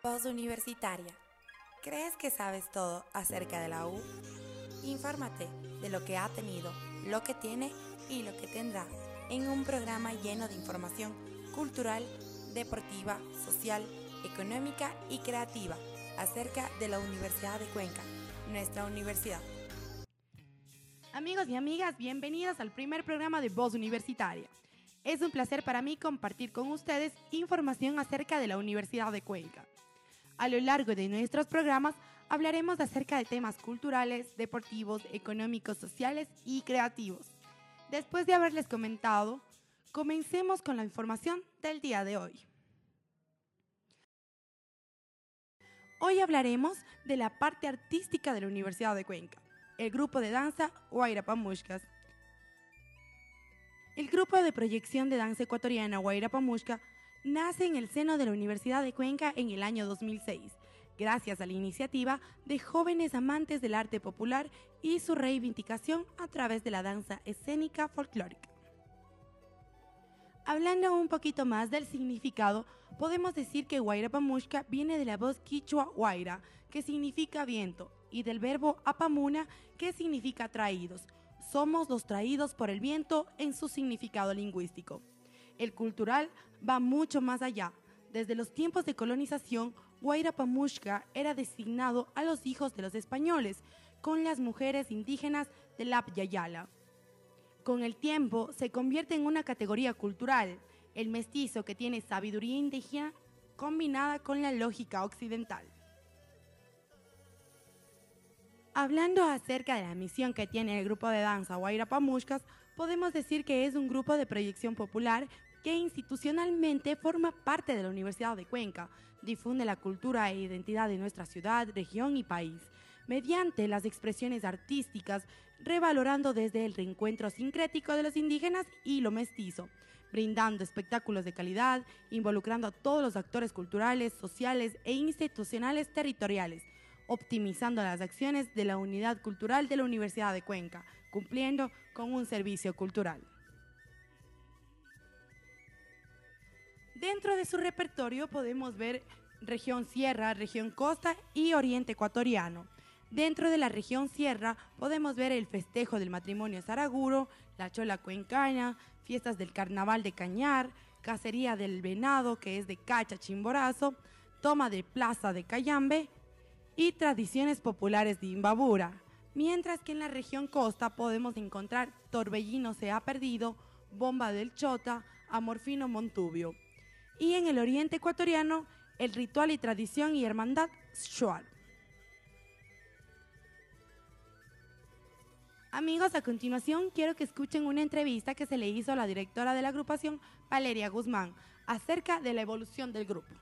Voz Universitaria. ¿Crees que sabes todo acerca de la U? Infórmate de lo que ha tenido, lo que tiene y lo que tendrá en un programa lleno de información cultural, deportiva, social, económica y creativa acerca de la Universidad de Cuenca, nuestra universidad. Amigos y amigas, bienvenidos al primer programa de Voz Universitaria. Es un placer para mí compartir con ustedes información acerca de la Universidad de Cuenca. A lo largo de nuestros programas hablaremos acerca de temas culturales, deportivos, económicos, sociales y creativos. Después de haberles comentado, comencemos con la información del día de hoy. Hoy hablaremos de la parte artística de la Universidad de Cuenca, el grupo de danza Guairapamushkas. El grupo de proyección de danza ecuatoriana Guairapamushka nace en el seno de la Universidad de Cuenca en el año 2006, gracias a la iniciativa de jóvenes amantes del arte popular y su reivindicación a través de la danza escénica folclórica. Hablando un poquito más del significado, podemos decir que Guairapamushka viene de la voz quichua Guaira, que significa viento, y del verbo apamuna, que significa traídos. Somos los traídos por el viento en su significado lingüístico. El cultural va mucho más allá. Desde los tiempos de colonización, Guairapamushka era designado a los hijos de los españoles, con las mujeres indígenas de Lapyayala. Con el tiempo se convierte en una categoría cultural, el mestizo que tiene sabiduría indígena combinada con la lógica occidental. Hablando acerca de la misión que tiene el grupo de danza Guairapamushkas, podemos decir que es un grupo de proyección popular que institucionalmente forma parte de la Universidad de Cuenca, difunde la cultura e identidad de nuestra ciudad, región y país, mediante las expresiones artísticas, revalorando desde el reencuentro sincrético de los indígenas y lo mestizo, brindando espectáculos de calidad, involucrando a todos los actores culturales, sociales e institucionales territoriales, optimizando las acciones de la unidad cultural de la Universidad de Cuenca, cumpliendo con un servicio cultural. Dentro de su repertorio podemos ver región sierra, región costa y oriente ecuatoriano. Dentro de la región sierra podemos ver el festejo del matrimonio Saraguro, la chola cuencana, fiestas del carnaval de Cañar, cacería del venado que es de Cacha Chimborazo, toma de plaza de Cayambe y tradiciones populares de Imbabura. Mientras que en la región costa podemos encontrar Torbellino se ha perdido, Bomba del Chota, Amorfino Montubio. Y en el oriente ecuatoriano, el ritual y tradición y hermandad Shuar. Amigos, a continuación quiero que escuchen una entrevista que se le hizo a la directora de la agrupación, Valeria Guzmán, acerca de la evolución del grupo.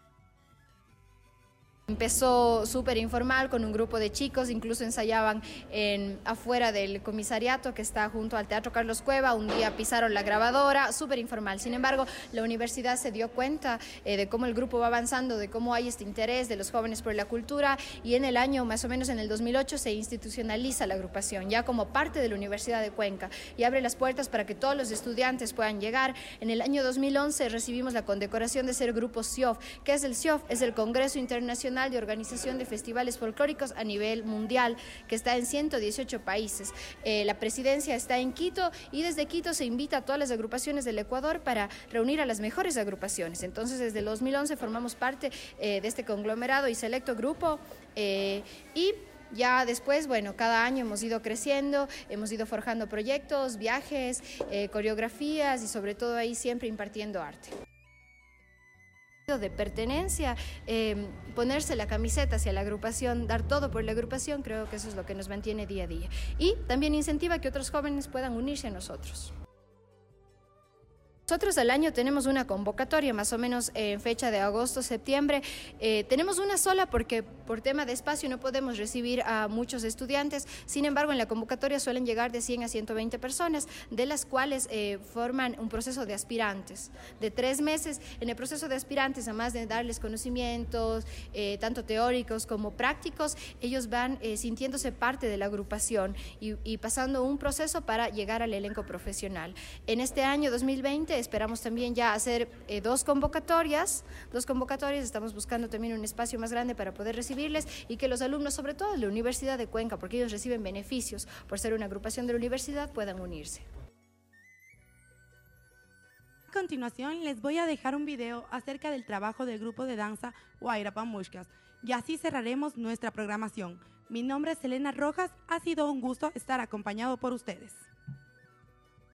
Empezó súper informal con un grupo de chicos, incluso ensayaban afuera del comisariato que está junto al Teatro Carlos Cueva, un día pisaron la grabadora, súper informal. Sin embargo, la universidad se dio cuenta de cómo el grupo va avanzando, de cómo hay este interés de los jóvenes por la cultura y en el año, más o menos en el 2008, se institucionaliza la agrupación ya como parte de la Universidad de Cuenca y abre las puertas para que todos los estudiantes puedan llegar. En el año 2011 recibimos la condecoración de ser grupo CIOF. ¿Qué es el CIOF? Es el Congreso Internacional de Organización de Festivales Folclóricos a nivel mundial, que está en 118 países. La presidencia está en Quito y desde Quito se invita a todas las agrupaciones del Ecuador para reunir a las mejores agrupaciones. Entonces, desde el 2011 formamos parte de este conglomerado y selecto grupo y ya después, bueno, cada año hemos ido creciendo, hemos ido forjando proyectos, viajes, coreografías y sobre todo ahí siempre impartiendo arte. De pertenencia, ponerse la camiseta hacia la agrupación, dar todo por la agrupación, creo que eso es lo que nos mantiene día a día. Y también incentiva que otros jóvenes puedan unirse a nosotros. Nosotros al año tenemos una convocatoria más o menos en fecha de agosto-septiembre. Tenemos una sola porque por tema de espacio no podemos recibir a muchos estudiantes. Sin embargo, en la convocatoria suelen llegar de 100 a 120 personas, de las cuales forman un proceso de aspirantes de 3 meses. En el proceso de aspirantes, además de darles conocimientos, tanto teóricos como prácticos, ellos van sintiéndose parte de la agrupación y pasando un proceso para llegar al elenco profesional. En este año 2020 esperamos también ya hacer dos convocatorias, estamos buscando también un espacio más grande para poder recibirles y que los alumnos, sobre todo de la Universidad de Cuenca, porque ellos reciben beneficios por ser una agrupación de la universidad, puedan unirse. A continuación les voy a dejar un video acerca del trabajo del grupo de danza Guaira Pamushkas y así cerraremos nuestra programación. Mi nombre es Elena Rojas, ha sido un gusto estar acompañado por ustedes.